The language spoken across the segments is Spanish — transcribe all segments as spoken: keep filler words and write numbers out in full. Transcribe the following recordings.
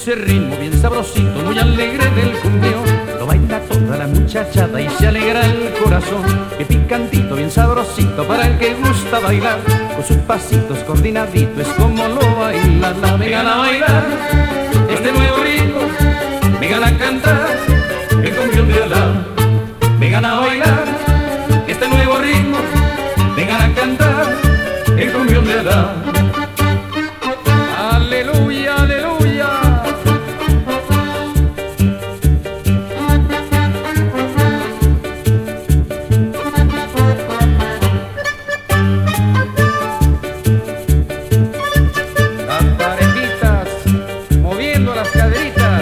ese ritmo bien sabrosito, muy alegre del cumbión, lo baila toda la muchachada y se alegra el corazón. Que picantito, bien sabrosito para el que gusta bailar, con sus pasitos coordinaditos es como lo baila la. Vengan a bailar este nuevo ritmo, vengan a cantar el cumbión de Alá. Vengan a bailar este nuevo ritmo, vengan a cantar el cumbión de Alá. Aleluya, aleluya. Las parejitas moviendo las caderitas.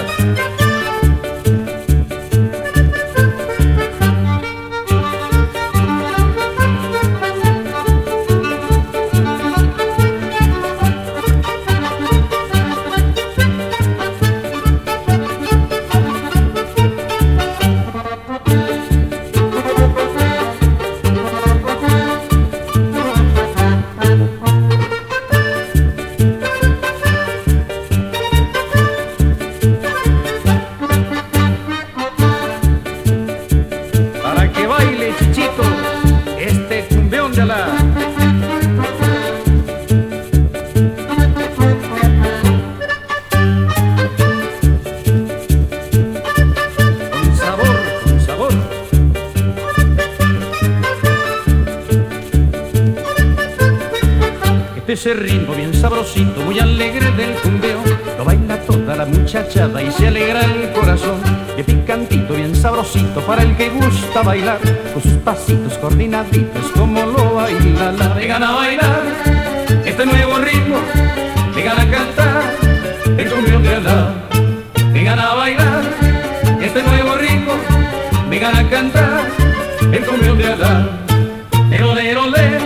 Para que baile Chichito este cumbión de Alá. Con sabor, con sabor. Este es el ritmo bien sabrosito, muy alegre del cumbión, lo baila toda la muchachada y se alegra el corazón. Que picantito, bien sabrosito para el que gusta bailar, con sus pasitos coordinaditos como lo baila la. Vengan a bailar este nuevo ritmo, vengan a cantar el cumbión de Alá. Vengan a bailar este nuevo ritmo, vengan a cantar el cumbión de Alá. Lero, lero, lero.